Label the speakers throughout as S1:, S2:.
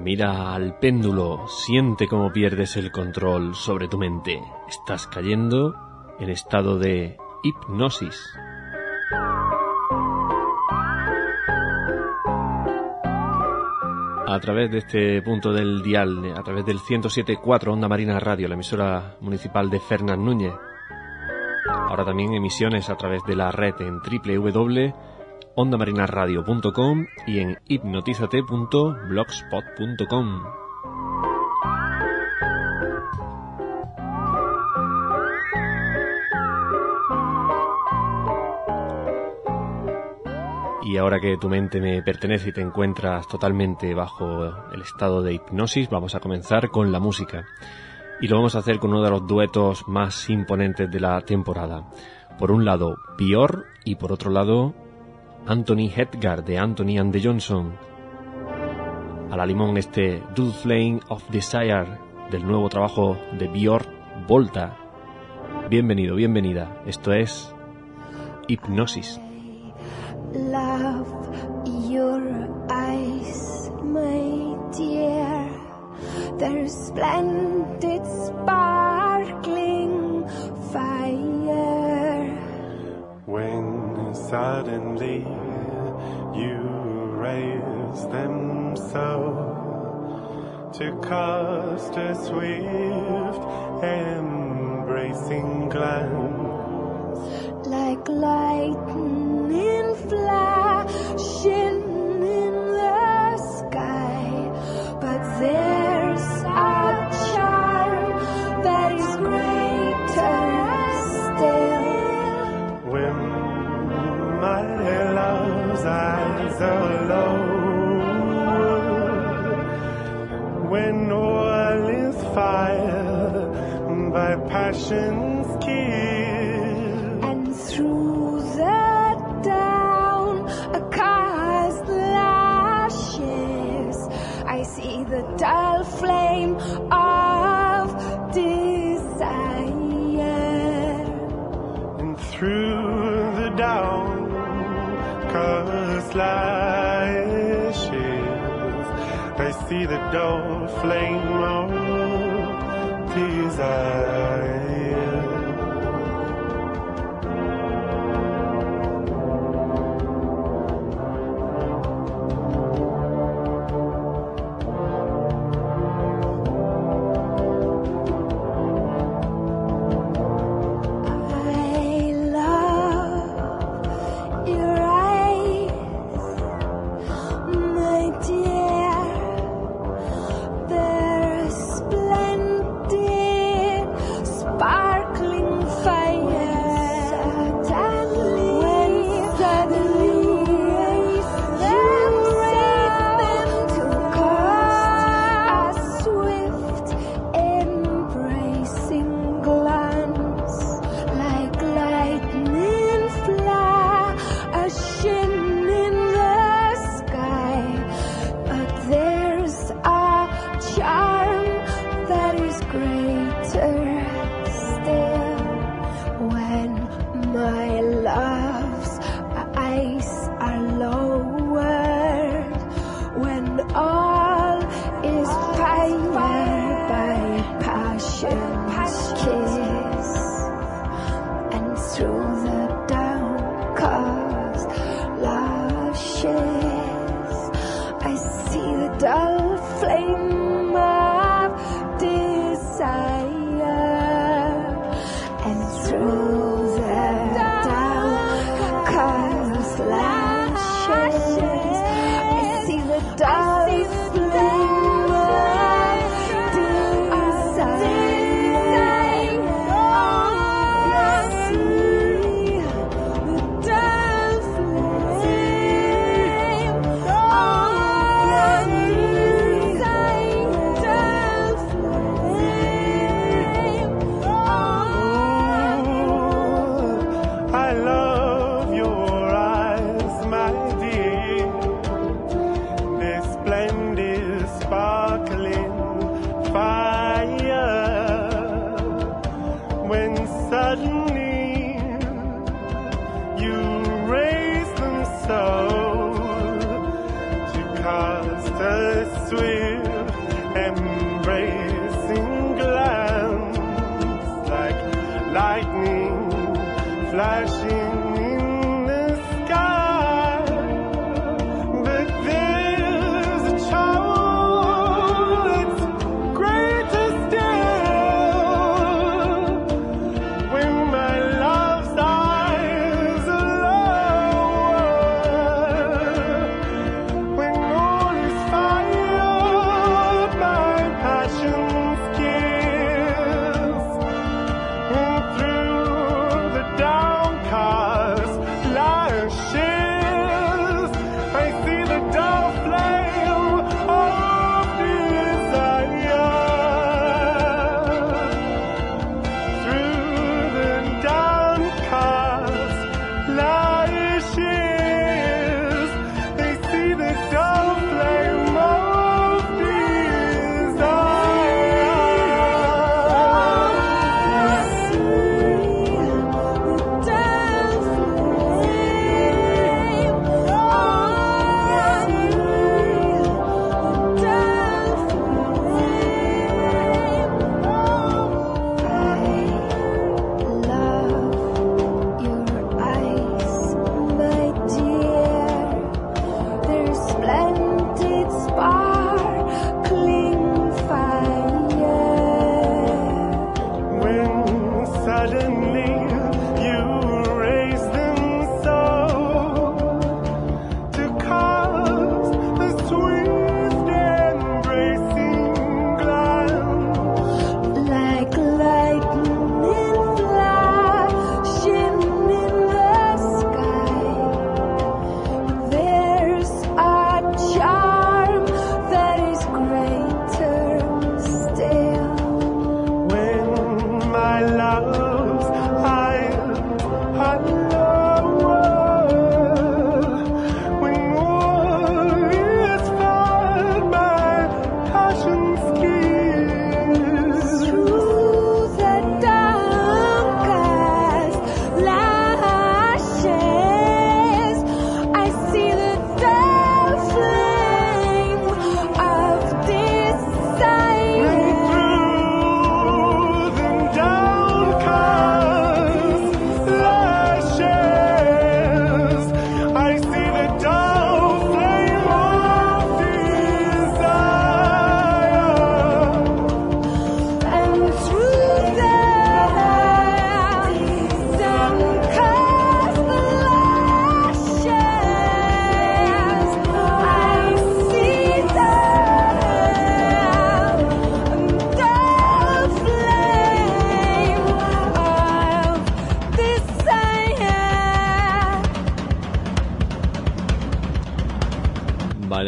S1: Mira al péndulo, siente cómo pierdes el control sobre tu mente. Estás cayendo en estado de hipnosis. A través de este punto del dial, a través del 107.4 Onda Marina Radio, la emisora municipal de Fernán Núñez. Ahora también emisiones a través de la red en www.ondamarinaradio.com y en hipnotizate.blogspot.com. Y ahora que tu mente me pertenece y te encuentras totalmente bajo el estado de hipnosis, vamos a comenzar con la música. Y lo vamos a hacer con uno de los duetos más imponentes de la temporada. Por un lado, Björk, y por otro lado, Anthony Edgar, de Anthony and the Johnson. A la limón este Dual Flame of Desire, del nuevo trabajo de Björk, Volta. Bienvenido, bienvenida. Esto es Hipnosis.
S2: Love your eyes, my dear. Their splendid sparkling fire.
S3: When suddenly you raise them so to cast a swift embracing glance,
S2: like lightning flashing in the sky, but there's a charm that is greater still.
S3: When my love's eyes are low, when all is fire by passion's kill,
S2: and through the down cast lashes I see the dull flame of desire.
S3: and through the downcast lashes I see the dull flame of desire.
S2: Dull flame of desire.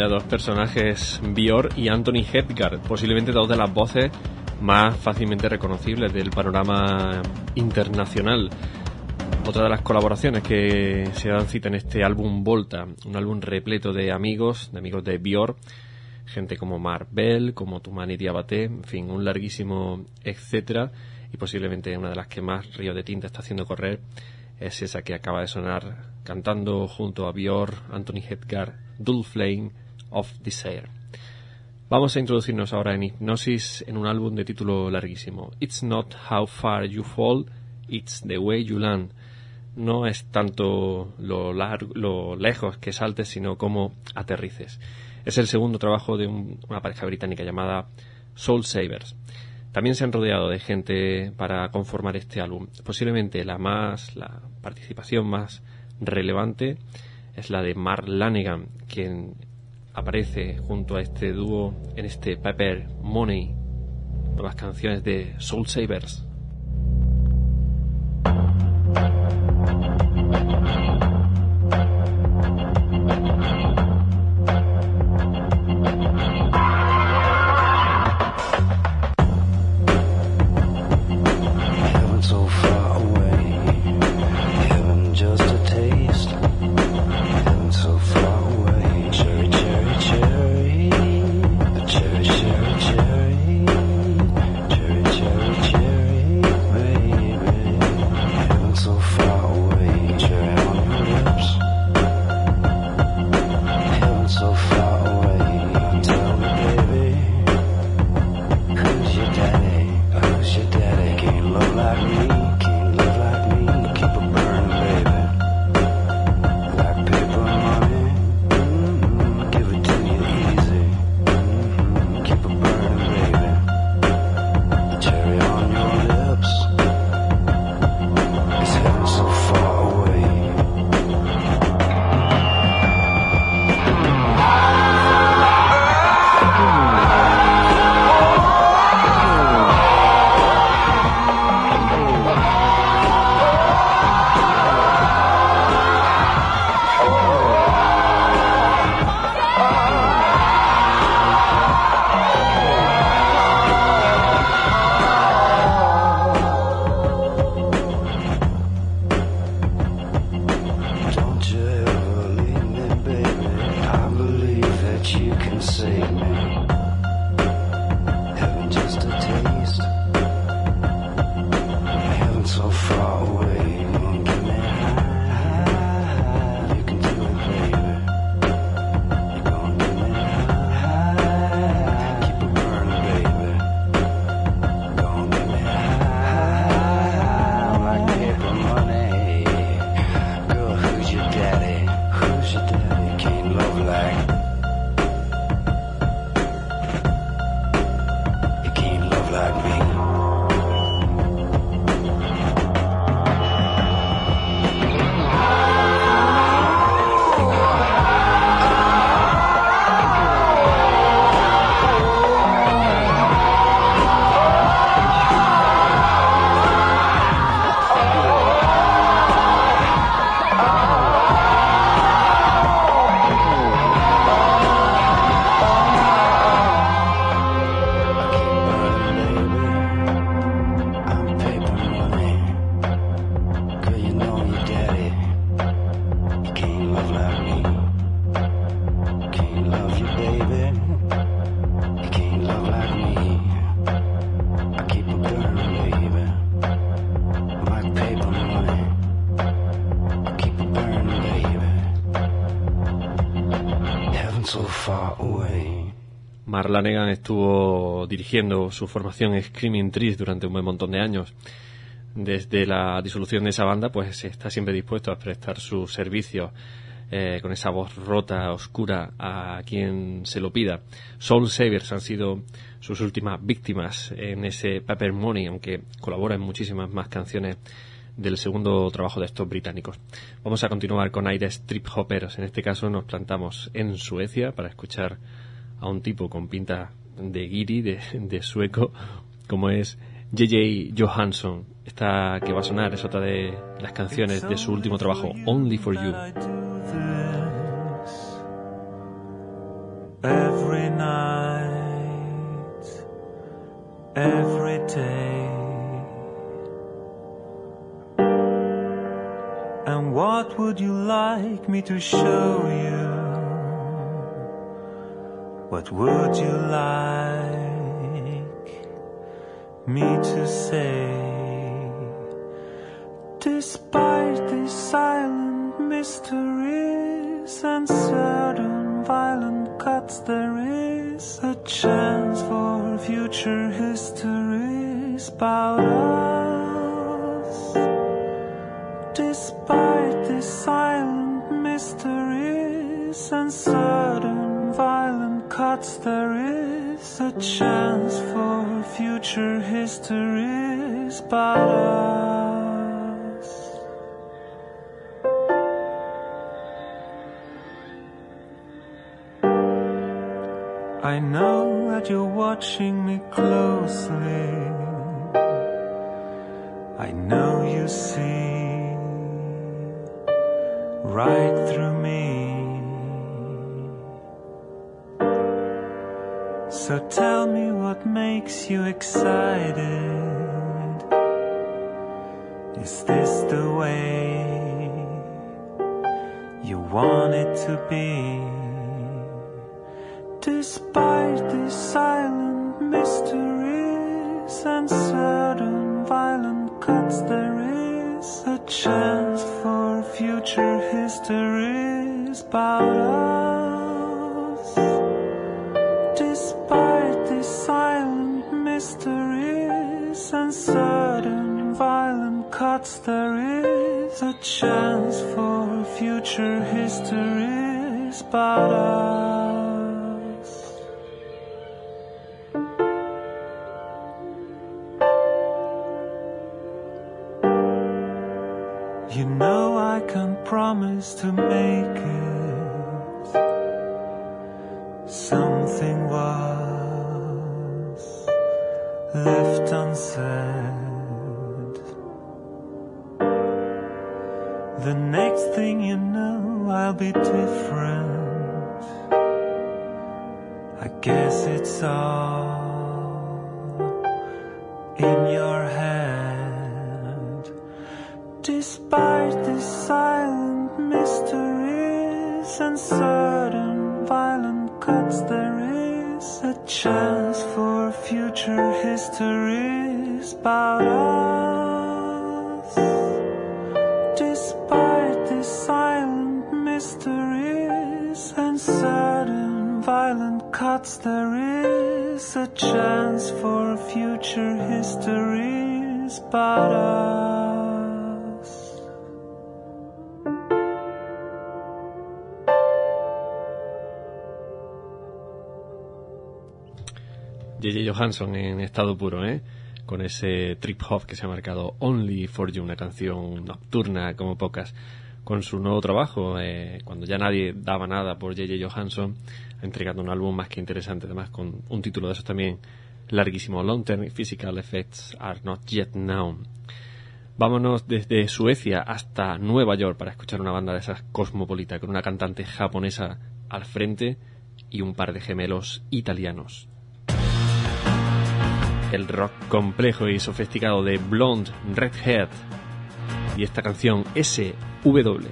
S1: Vaya dos personajes, Björk y Anthony Hedgard, posiblemente dos de las voces más fácilmente reconocibles del panorama internacional. Otra de las colaboraciones que se dan cita en este álbum Volta, un álbum repleto de amigos de Björk, gente como Mark Bell, como Toumani Diabaté, en fin, un larguísimo etcétera, y posiblemente una de las que más río de tinta está haciendo correr es esa que acaba de sonar, cantando junto a Björk, Anthony Hedgard, Dull Flame of Desire. Vamos a introducirnos ahora en Hipnosis en un álbum de título larguísimo. It's not how far you fall, it's the way you land. No es tanto lo lejos que saltes, sino cómo aterrices. Es el segundo trabajo de una pareja británica llamada Soul Savers. También se han rodeado de gente para conformar este álbum. Posiblemente la participación más relevante es la de Mark Lanegan, quien aparece junto a este dúo en este Paper Money, con las canciones de Soul Savers. Mark Lanegan estuvo dirigiendo su formación Screaming Trees durante un buen montón de años. Desde la disolución de esa banda, pues está siempre dispuesto a prestar sus servicios con esa voz rota, oscura, a quien se lo pida. Soul Savers han sido sus últimas víctimas en ese Paper Money, aunque colabora en muchísimas más canciones del segundo trabajo de estos británicos. Vamos a continuar con aires trip hoppers. En este caso nos plantamos en Suecia para escuchar a un tipo con pinta de guiri, de sueco, como es J.J. Johansson. Esta que va a sonar es otra de las canciones de su último trabajo, Only for You.
S4: every day. And what would you like me to show you? What would you like me to say? Despite these silent mysteries and certain violent cuts, there is a chance for future histories about us. Despite these silent mysteries and certain violent cuts, there is a chance for future histories about us. I know that you're watching me closely. I know you see right through me. So tell me what makes you excited. Is this the way you want it to be? Despite these silent mysteries and certain violent cuts, there is a chance for future histories about us. Despite these silent mysteries and certain violent cuts, there is a chance for future histories about us. You know I can't promise to make it. Something was left unsaid. The next thing you know, I'll be different. I guess it's all in your head. Despite these silent mysteries and certain violent cuts, there is a chance for future histories about us. Despite these silent mysteries and certain violent cuts, there is a chance for future histories about us.
S1: J.J. Johansson en estado puro, con ese trip hop que se ha marcado Only for You, una canción nocturna como pocas. Con su nuevo trabajo, cuando ya nadie daba nada por J.J. Johansson, ha entregado un álbum más que interesante, además con un título de esos también larguísimo, Long Term Physical Effects Are Not Yet Known. Vámonos desde Suecia hasta Nueva York para escuchar una banda de esas cosmopolita, con una cantante japonesa al frente y un par de gemelos italianos. El rock complejo y sofisticado de Blonde Redhead y esta canción SW.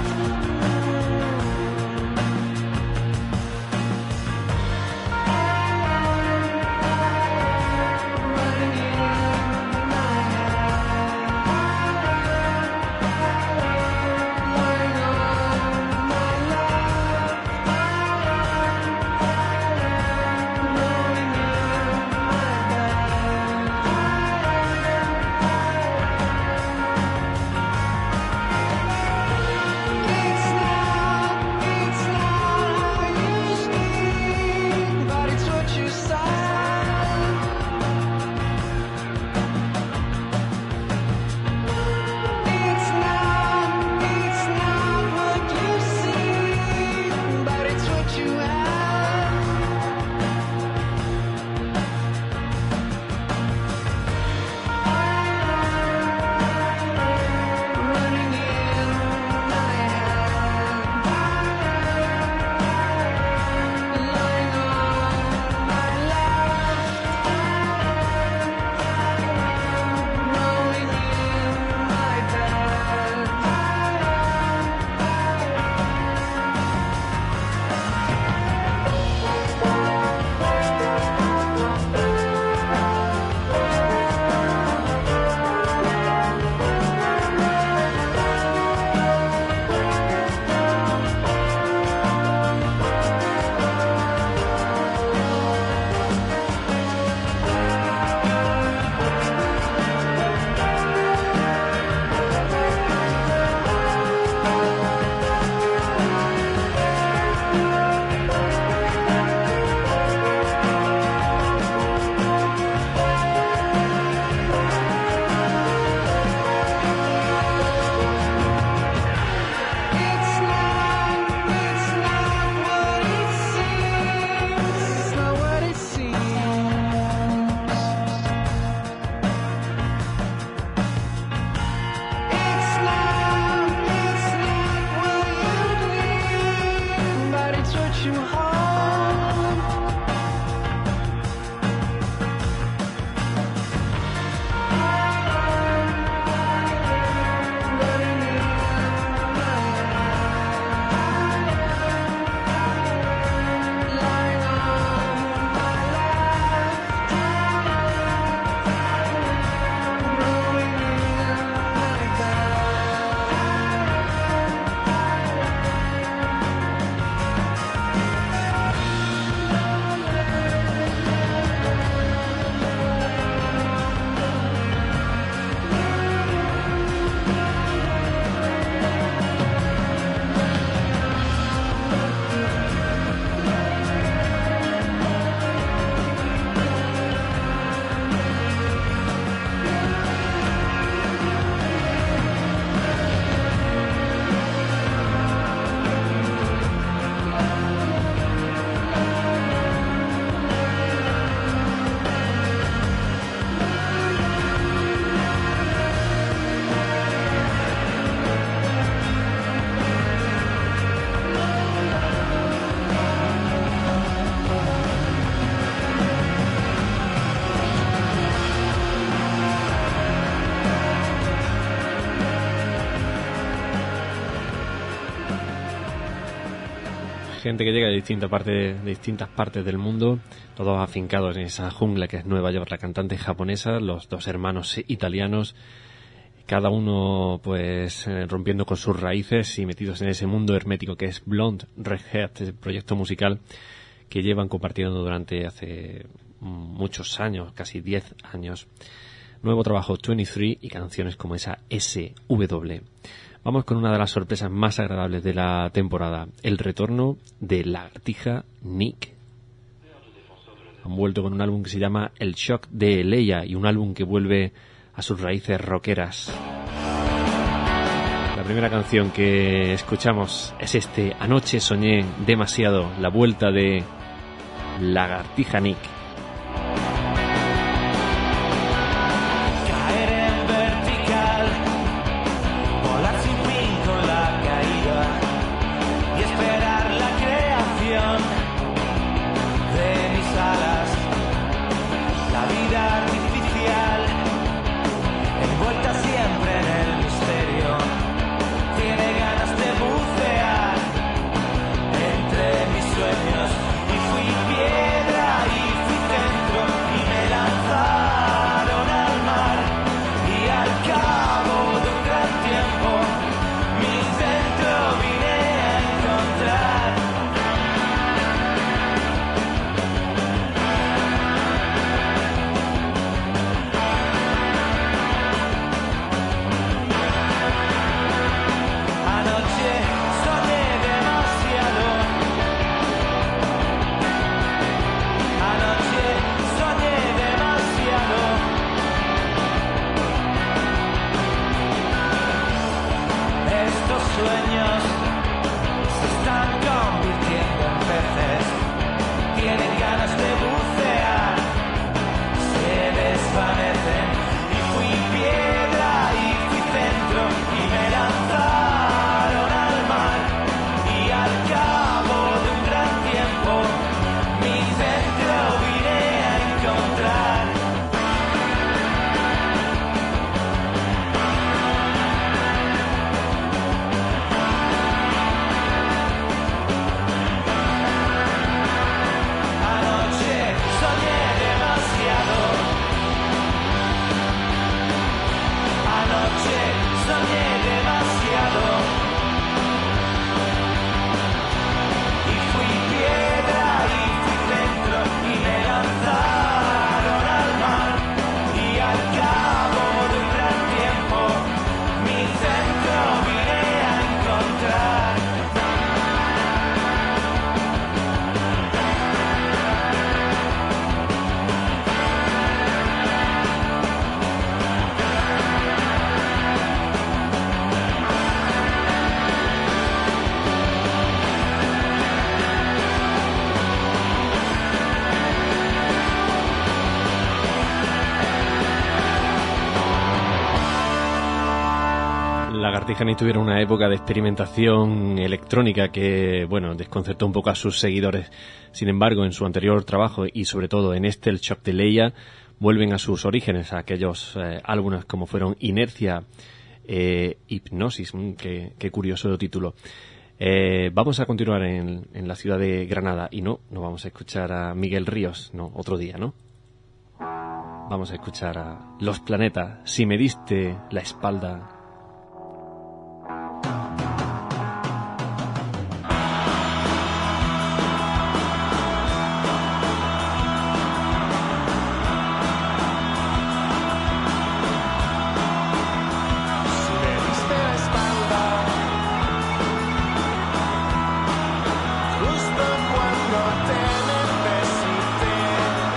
S2: I
S1: gente que llega de distintas partes del mundo, todos afincados en esa jungla que es Nueva York. La cantante japonesa, los dos hermanos italianos, cada uno pues rompiendo con sus raíces y metidos en ese mundo hermético que es Blonde Redhead, el proyecto musical que llevan compartiendo durante hace muchos años, casi 10 años. Nuevo trabajo 23 y canciones como esa SW. Vamos con una de las sorpresas más agradables de la temporada, el retorno de Lagartija Nick. Han vuelto con un álbum que se llama El Shock de Leia y un álbum que vuelve a sus raíces rockeras. La primera canción que escuchamos es Anoche soñé demasiado, la vuelta de Lagartija Nick. Lagartija Nick tuvieron una época de experimentación electrónica que, bueno, desconcertó un poco a sus seguidores. Sin embargo, en su anterior trabajo y sobre todo en El Shock de Leia, vuelven a sus orígenes, a aquellos álbumes como fueron Inercia, Hipnosis, qué curioso título. Vamos a continuar en la ciudad de Granada y no vamos a escuchar a Miguel Ríos, no, otro día, ¿no? Vamos a escuchar a Los Planetas, Si me diste la espalda.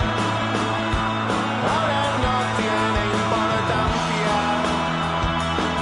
S5: Ahora no tiene importancia.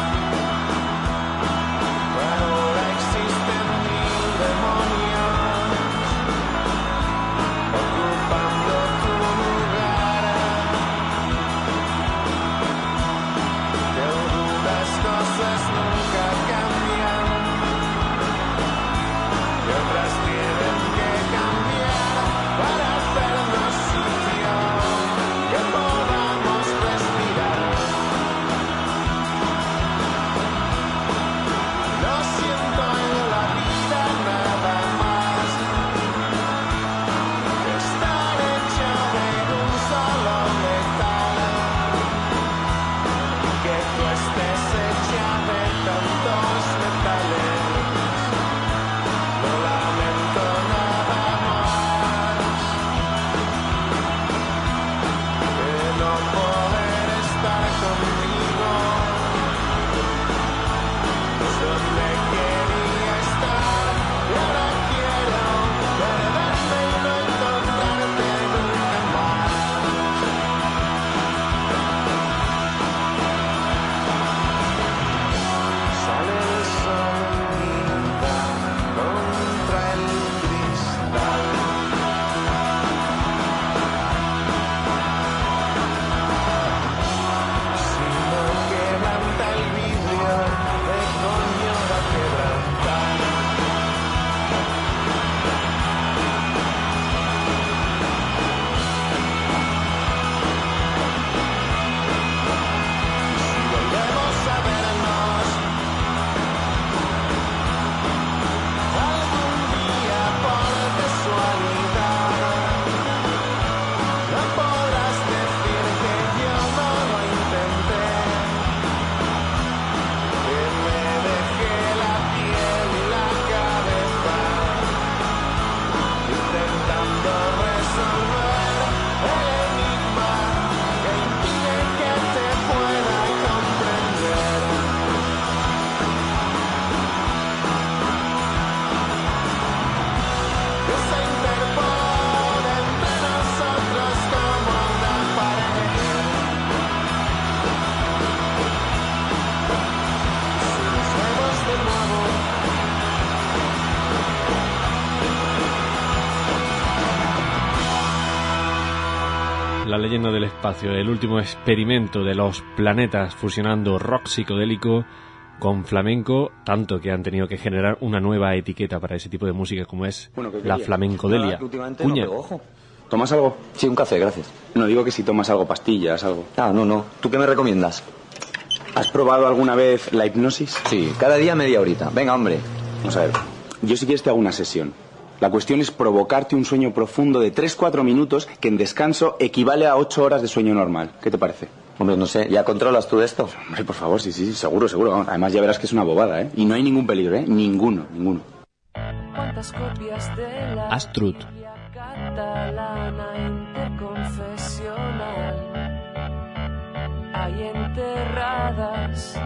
S1: la leyenda del espacio, el último experimento de los planetas fusionando rock psicodélico con flamenco, tanto que han tenido que generar una nueva etiqueta para ese tipo de música como es la flamencodelia. Cuña.
S5: ¿Tomas algo?
S6: Sí, un café, gracias.
S5: No, digo que si tomas algo, pastillas, algo.
S6: Ah, no. ¿Tú qué me recomiendas?
S5: ¿Has probado alguna vez la hipnosis?
S6: Sí, cada día media horita. Venga, hombre.
S5: Vamos a ver. Yo si quieres te hago una sesión. La cuestión es provocarte un sueño profundo de 3-4 minutos que en descanso equivale a 8 horas de sueño normal. ¿Qué te parece?
S6: Hombre, no sé. ¿Ya controlas tú esto?
S5: Hombre, por favor, sí, seguro. Vamos, además ya verás que es una bobada, ¿eh? Y no hay ningún peligro, ¿eh? Ninguno.
S7: ¿Cuántas copias de la
S1: Astrud.
S7: Biblia catalana interconfesional hay enterradas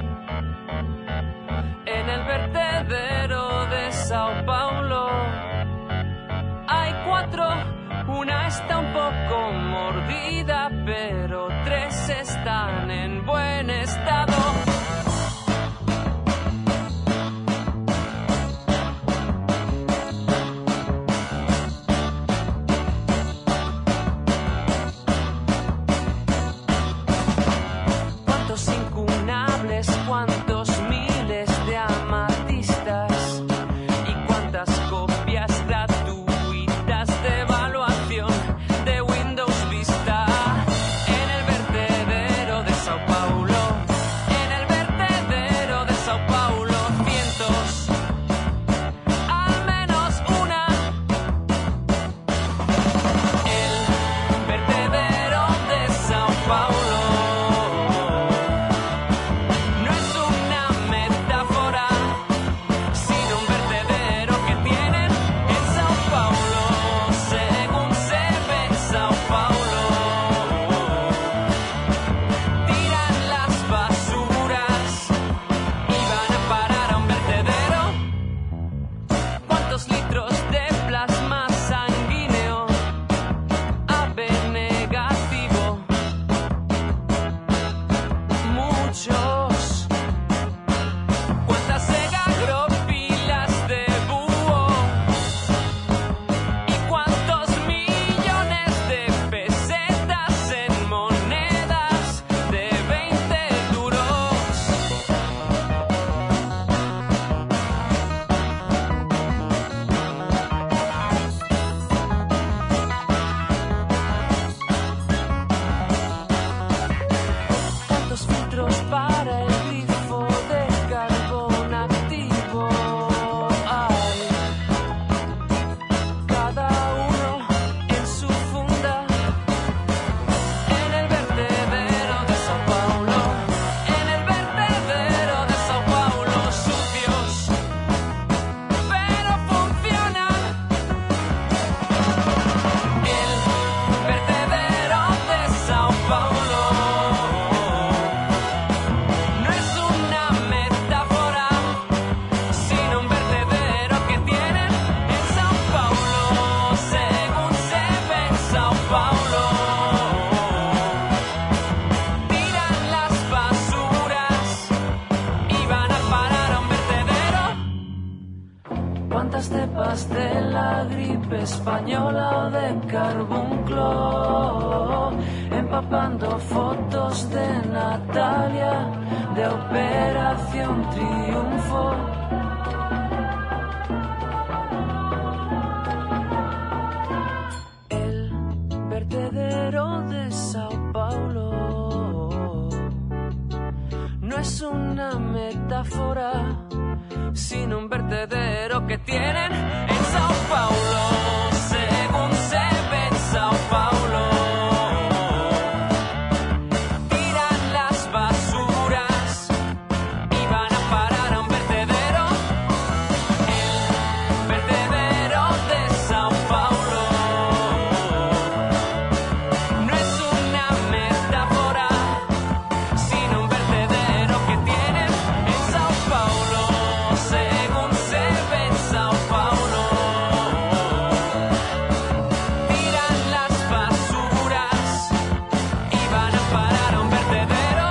S7: en el vertedero de Sao Paulo? Hay 4, una está un poco mordida, pero 3 están en buen estado. ¿Cuántos incunables, cuántos miles de amatistas y cuántas copias gratuitas de evaluación de Windows Vista en el vertedero de Sao Paulo? En el vertedero de Sao Paulo, cientos, al menos una. El vertedero de Sao Paulo no es una metáfora, sino un vertedero que tienen en Sao Paulo, según se ve en Sao Paulo. Tiran las basuras y van a parar a un vertedero. ¿Cuántos litros de plasma sanguíneo AB negativo? Muchos. ¿Cuántas segagropilas de búho? ¿Y cuántos millones de pesetas en monedas de 20 duros? ¿Cuántos filtros para el grifo de carbón activo hay? Cada uno en su funda en el vertedero de Sao Paulo. En el vertedero de Sao Paulo, sucios, pero funcionan. El vertedero de Sao Paulo no es una metáfora, sino un vertedero que tienen en Sao Paulo, según se ve en Sao Paulo. Tiran las basuras y van a parar a un vertedero. ¿Cuántas cepas de la gripe española o de carbunclo? Empapando fotos de Natalia de Operación Triunfo. El vertedero de Sao Paulo no es una metáfora, sino un vertedero que tienen en Sao Paulo, según se ve en Sao Paulo. Tiran las basuras y van a parar a un vertedero. El vertedero de Sao Paulo no es una metáfora, sino un vertedero que tienen en Sao Paulo, según se ve en Sao Paulo. Tiran las basuras y van a parar a un vertedero.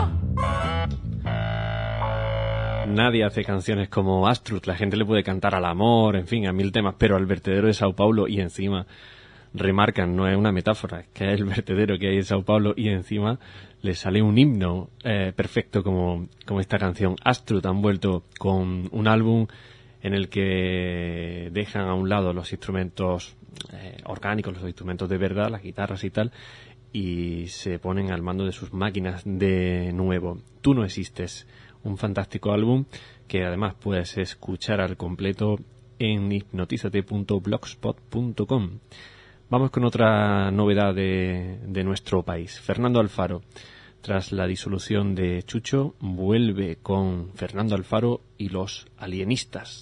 S1: Nadie hace canciones como Astrud. La gente le puede cantar al amor, en fin, a 1000 temas, pero al vertedero de Sao Paulo y encima remarcan, no es una metáfora, es que es el vertedero que hay en Sao Paulo, y encima le sale un himno perfecto como esta canción. Astruth han vuelto con un álbum en el que dejan a un lado los instrumentos orgánicos, los instrumentos de verdad, las guitarras y tal, y se ponen al mando de sus máquinas de nuevo. Tú no existes, un fantástico álbum que además puedes escuchar al completo en hipnotizate.blogspot.com. Vamos con otra novedad de nuestro país. Fernando Alfaro, tras la disolución de Chucho, vuelve con Fernando Alfaro y los Alienistas.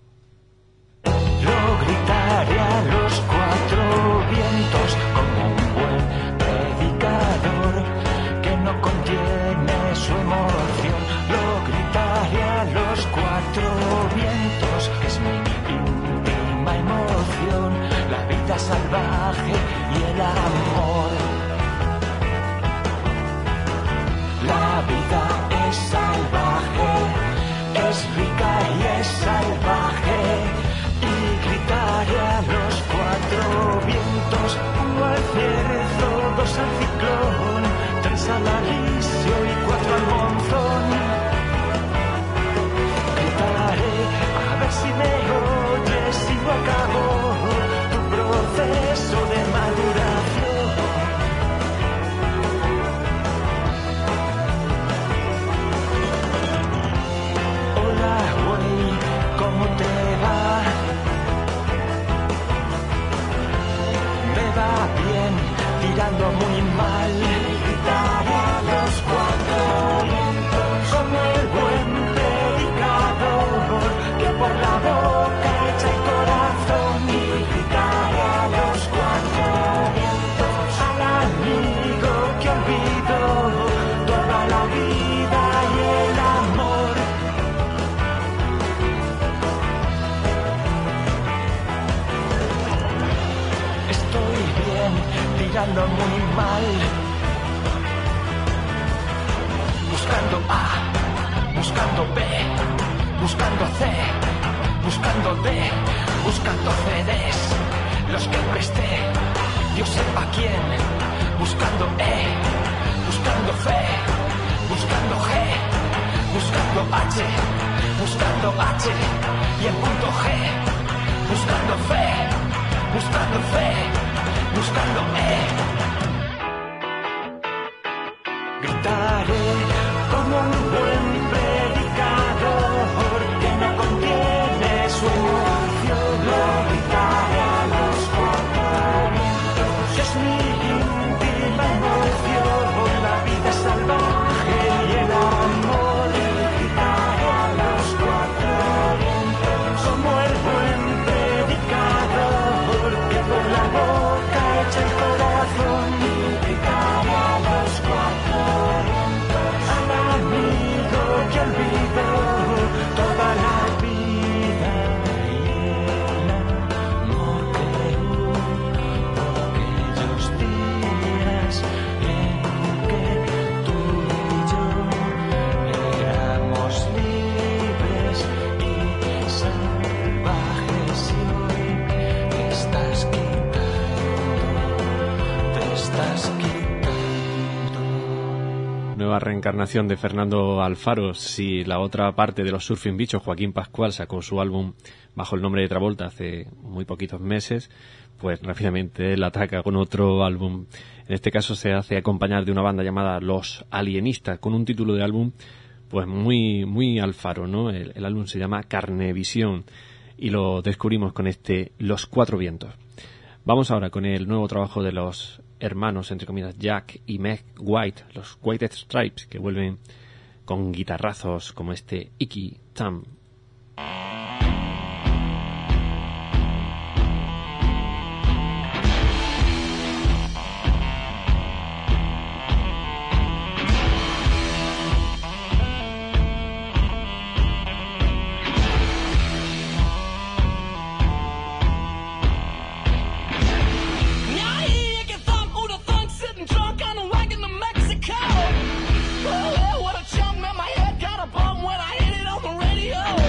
S4: Lo gritaré a los cuatro vientos como un buen predicador que no contiene su emoción. Lo gritaré a los cuatro vientos, es mi íntima emoción, la vida salvaje y el amor. La vida es salvaje, es rica y es salvaje. Gritaré a los cuatro vientos, uno al cierzo, dos al ciclón, tres al alisio y cuatro al monzón. Gritaré a ver si me oyes y no acabo tu proceso de maduración. Hola, güey, ¿cómo te va? Va bien, tirando muy mal. Gritaré a los cuatro vientos como el buen predicador que por la boca echa el corazón. Y gritaré a los cuatro vientos al amigo que olvidó toda la vida y el amor. Estoy bien, tirando muy mal. Buscando A, buscando B, buscando C, buscando D, buscando CDs, los que presté, Dios sepa quién. Buscando E, buscando F, buscando G, buscando H, buscando H y el punto G, buscando F, buscando F, buscando E. Gritaré como un buen predicador que no contiene su emoción. Lo gritaré a los cuatro vientos, es mi íntima emoción, la vida salvaje y el amor. Gritaré a los cuatro vientos como el buen predicador que por la boca echa el corazón. Gritaré a los cuatro vientos al amigo que olvidó toda la vida y el amor que hubo aquellos días en que tú y yo éramos libres y salvajes y hoy te estás quitando.
S1: Nueva reencarnación de Fernando Alfaro. Si la otra parte de los Surfing Bichos, Joaquín Pascual, sacó su álbum bajo el nombre de Travolta hace muy poquitos meses, pues rápidamente él ataca con otro álbum. En este caso se hace acompañar de una banda llamada Los Alienistas, con un título de álbum pues muy Alfaro, ¿no? El álbum se llama Carnevisión y lo descubrimos con este Los Cuatro Vientos. Vamos ahora con el nuevo trabajo de los hermanos, entre comillas, Jack y Meg White, los White Stripes, que vuelven con guitarrazos como este Icky Tam.
S8: What a chum in my head, got a bum when I hit it on the radio.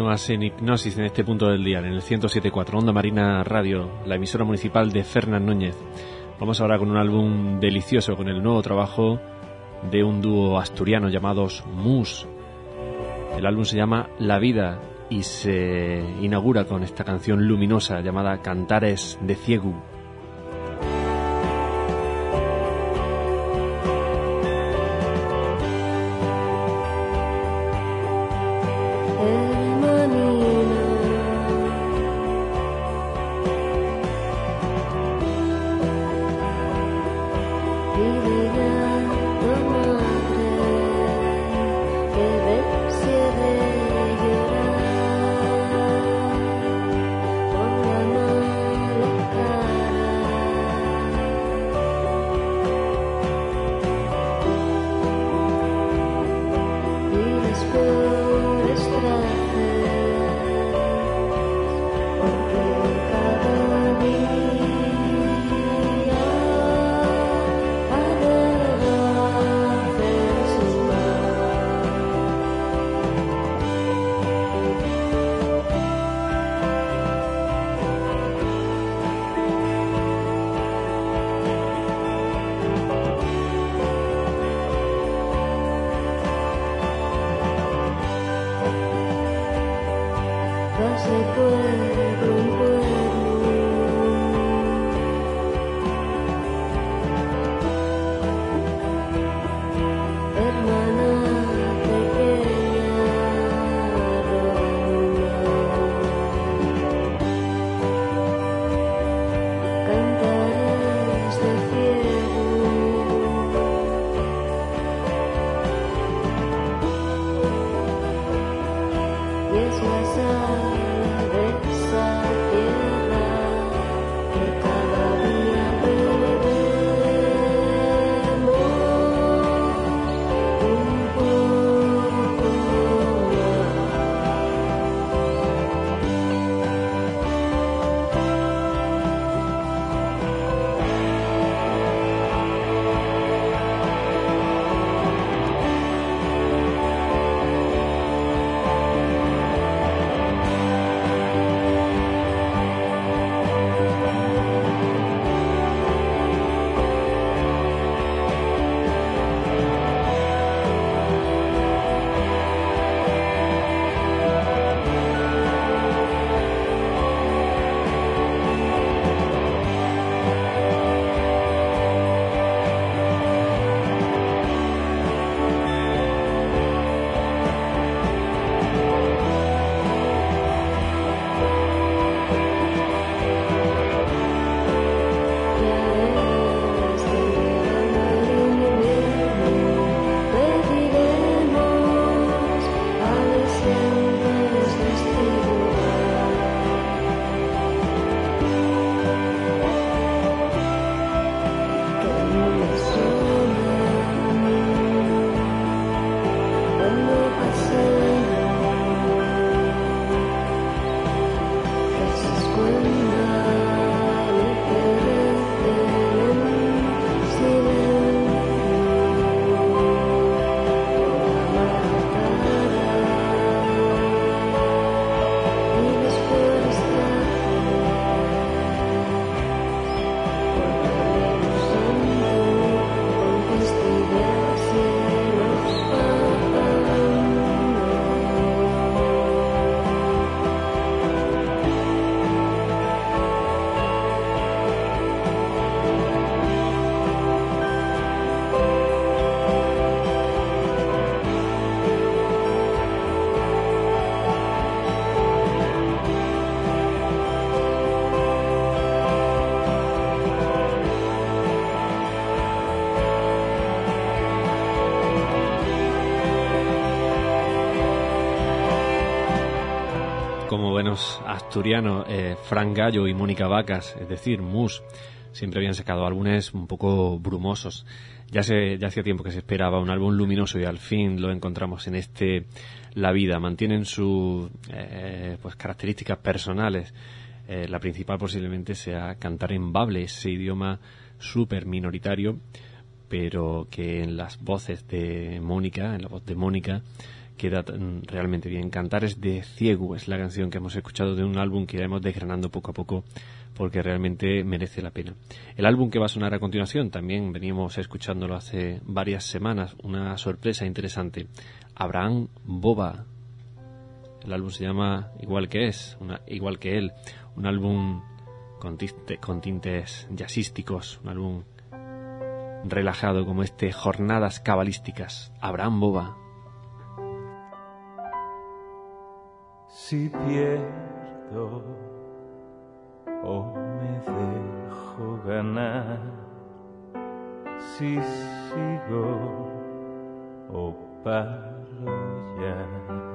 S1: Continúas en Hipnosis en este punto del día, en el 107.4, Onda Marina Radio, la emisora municipal de Fernán Núñez. Vamos ahora con un álbum delicioso, con el nuevo trabajo de un dúo asturiano llamados Mus. El álbum se llama La Vida y se inaugura con esta canción luminosa llamada Cantares de Ciegu. Como buenos asturianos, Fran Gallo y Mónica Vacas, es decir, Mus, siempre habían sacado álbumes un poco brumosos. Ya hacía tiempo que se esperaba un álbum luminoso y al fin lo encontramos en este La Vida. Mantienen sus pues características personales. La principal posiblemente sea cantar en bable, ese idioma súper minoritario, pero que en las voces de Mónica, en la voz de Mónica, queda realmente bien. Cantares de ciego es la canción que hemos escuchado de un álbum que iremos desgranando poco a poco porque realmente merece la pena. El álbum que va a sonar a continuación también veníamos escuchándolo hace varias semanas, una sorpresa interesante. Abraham Boba. El álbum se llama igual que él, un álbum con tintes jazzísticos, un álbum relajado como este Jornadas Cabalísticas. Abraham Boba.
S8: Si pierdo o me dejo ganar, si sigo o paro ya,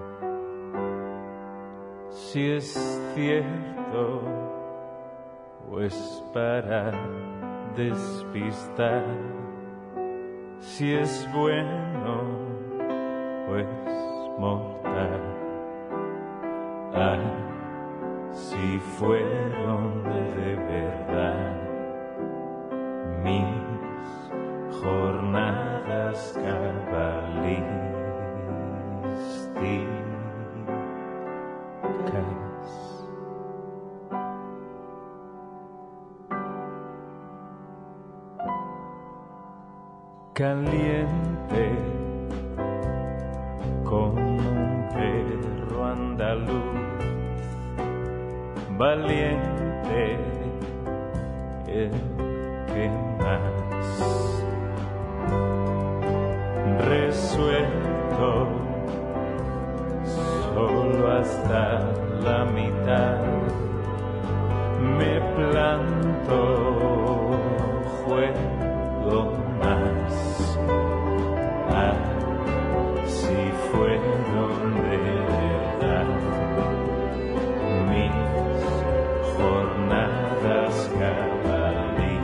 S8: si es cierto o es para despistar, si es bueno o es mortal. Si fueron de verdad mis jornadas cabalísticas. Caliente como un perro andaluz, valiente el que más, resuelto solo hasta la mitad, me planto, juego más. Si fueron de verdad mis jornadas cabalísticas.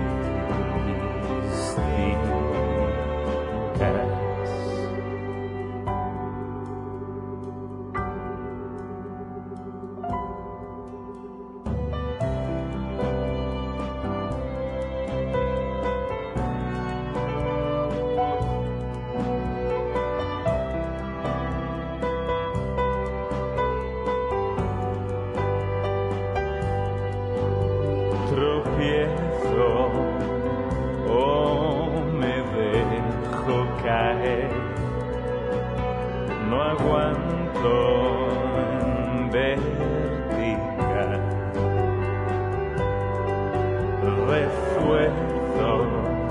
S8: No aguanto en vertical, refuerzos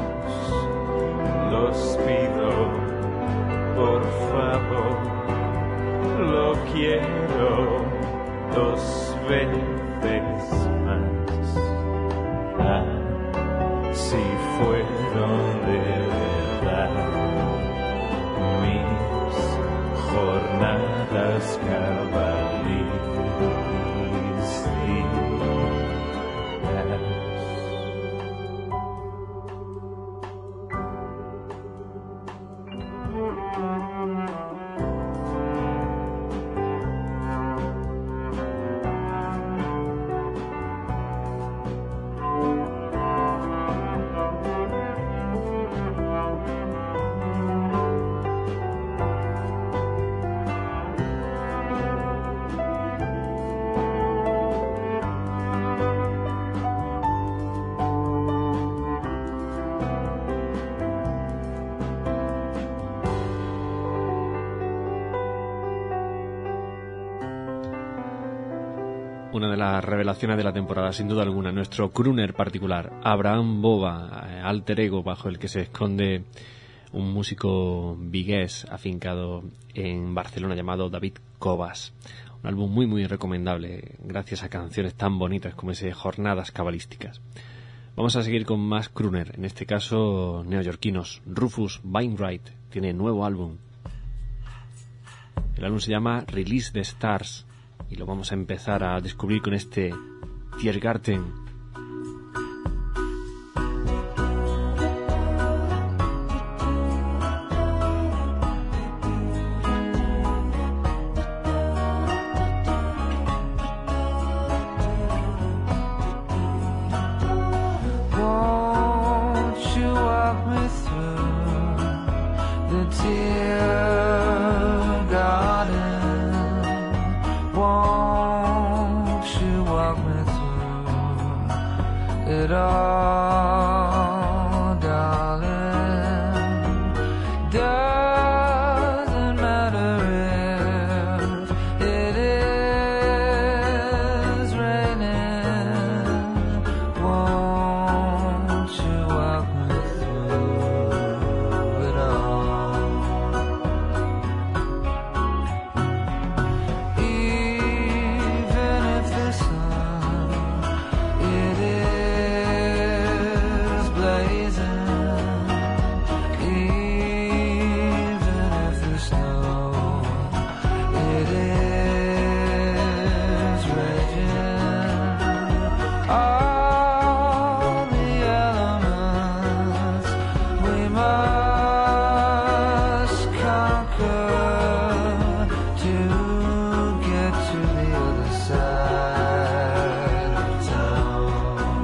S8: los pido, por favor, lo quiero 2 veces más. Si fueron de verdad mis jornadas cabalísticas.
S1: Una de las revelaciones de la temporada, sin duda alguna, nuestro crooner particular, Abraham Boba, alter ego bajo el que se esconde un músico vigués afincado en Barcelona llamado David Cobas. Un álbum muy muy recomendable gracias a canciones tan bonitas como ese Jornadas Cabalísticas. Vamos a seguir con más crooner, en este caso neoyorquinos. Rufus Wainwright tiene nuevo álbum. El álbum se llama Release the Stars y lo vamos a empezar a descubrir con este Tiergarten.
S9: God all, darling. Doesn't matter if it is raining. Won't you walk me through it all? Even if the sun it is blazing, even if the snow it is raging, all the elements we must conquer to get to the other side of town.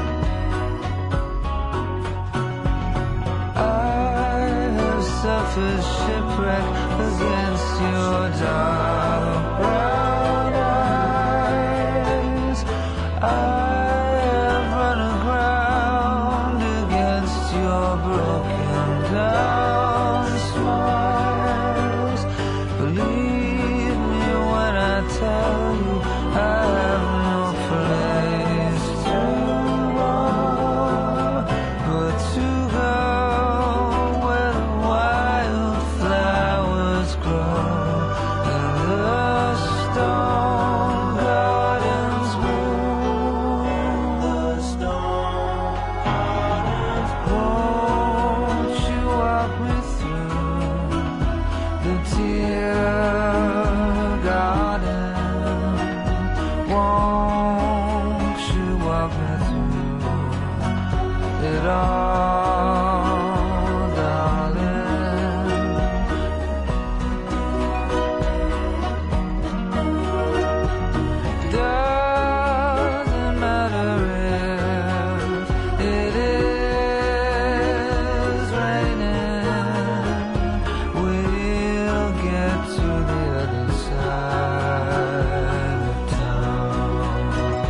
S9: I have suffered shipwreck against your dark brown eyes. I have run aground against your broken down smiles. Believe me when I tell you I have no place to run, but to go where the wildflowers grow and the stone gardens bloom. The stone gardens bloom. Won't you walk me through the tear garden? Won't you walk me through it all, darling? Doesn't matter if it is raining. We'll get to the other side of town.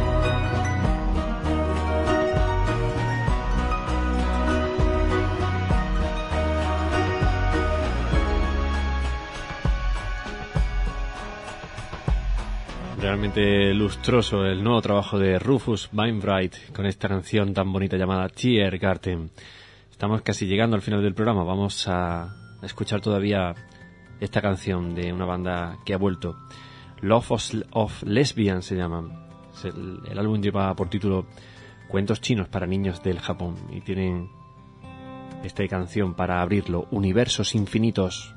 S1: Realmente lustroso el nuevo trabajo de Rufus Wainwright con esta canción tan bonita llamada Tiergarten. Estamos casi llegando al final del programa. Vamos a escuchar todavía esta canción de una banda que ha vuelto. Love of Lesbian se llama. El álbum lleva por título Cuentos chinos para niños del Japón y tienen esta canción para abrirlo, Universos infinitos.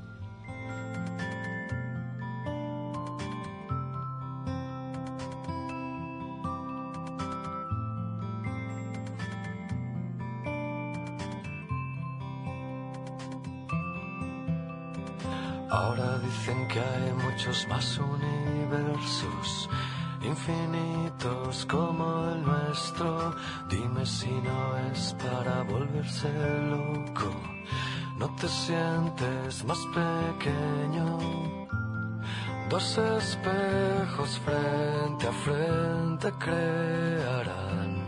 S9: Ahora dicen que hay muchos más universos, infinitos como el nuestro. Dime si no es para volverse loco. No te sientes más pequeño. Dos espejos frente a frente crearán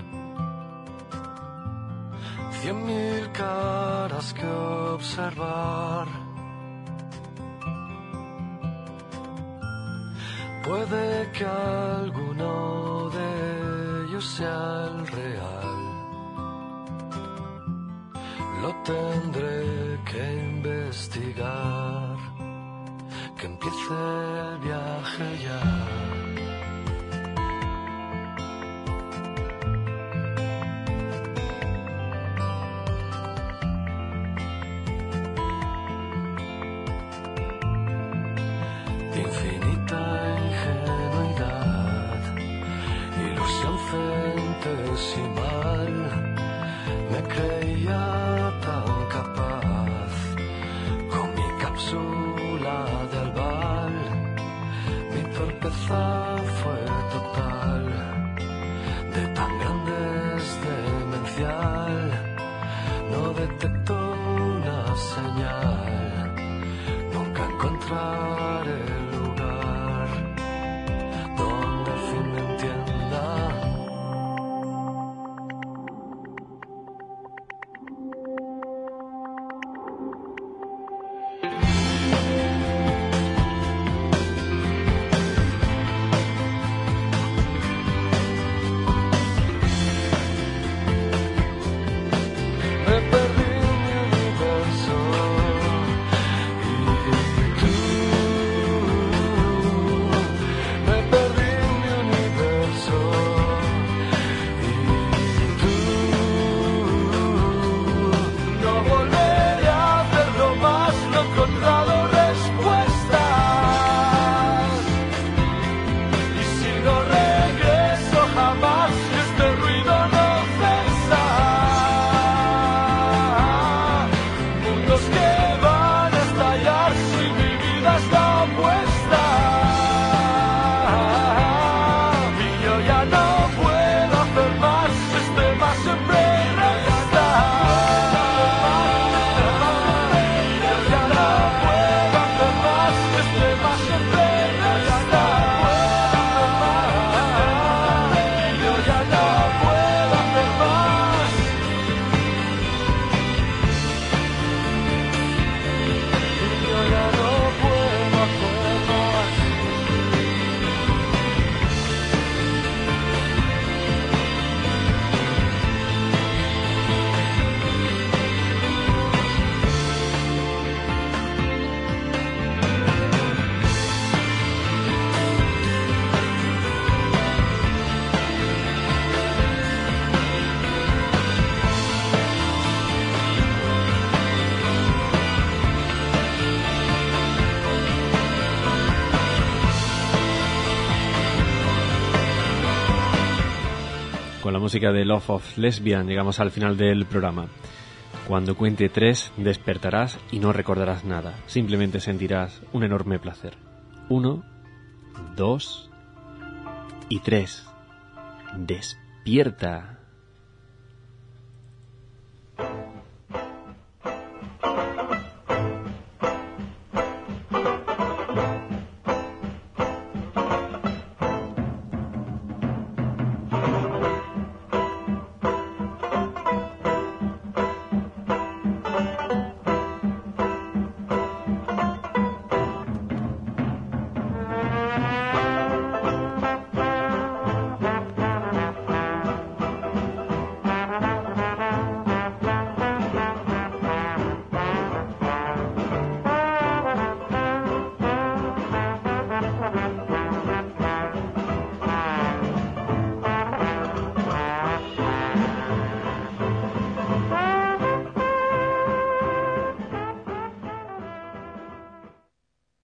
S9: 100.000 caras que observar. Puede que alguno de ellos sea el real. Lo tendré que investigar. Que empiece el viaje ya. Infinita ingenuidad, ilusión centesimal. Me creía tan capaz con mi cápsula de albal. Mi torpeza fue total, de tan grande es demencial. No detecto una señal, nunca encontraré el lugar donde al fin me entienda.
S1: música de Love of Lesbian, llegamos al final del programa. Cuando cuente 3, despertarás y no recordarás nada. Simplemente sentirás un enorme placer. 1, 2 y 3. Despierta.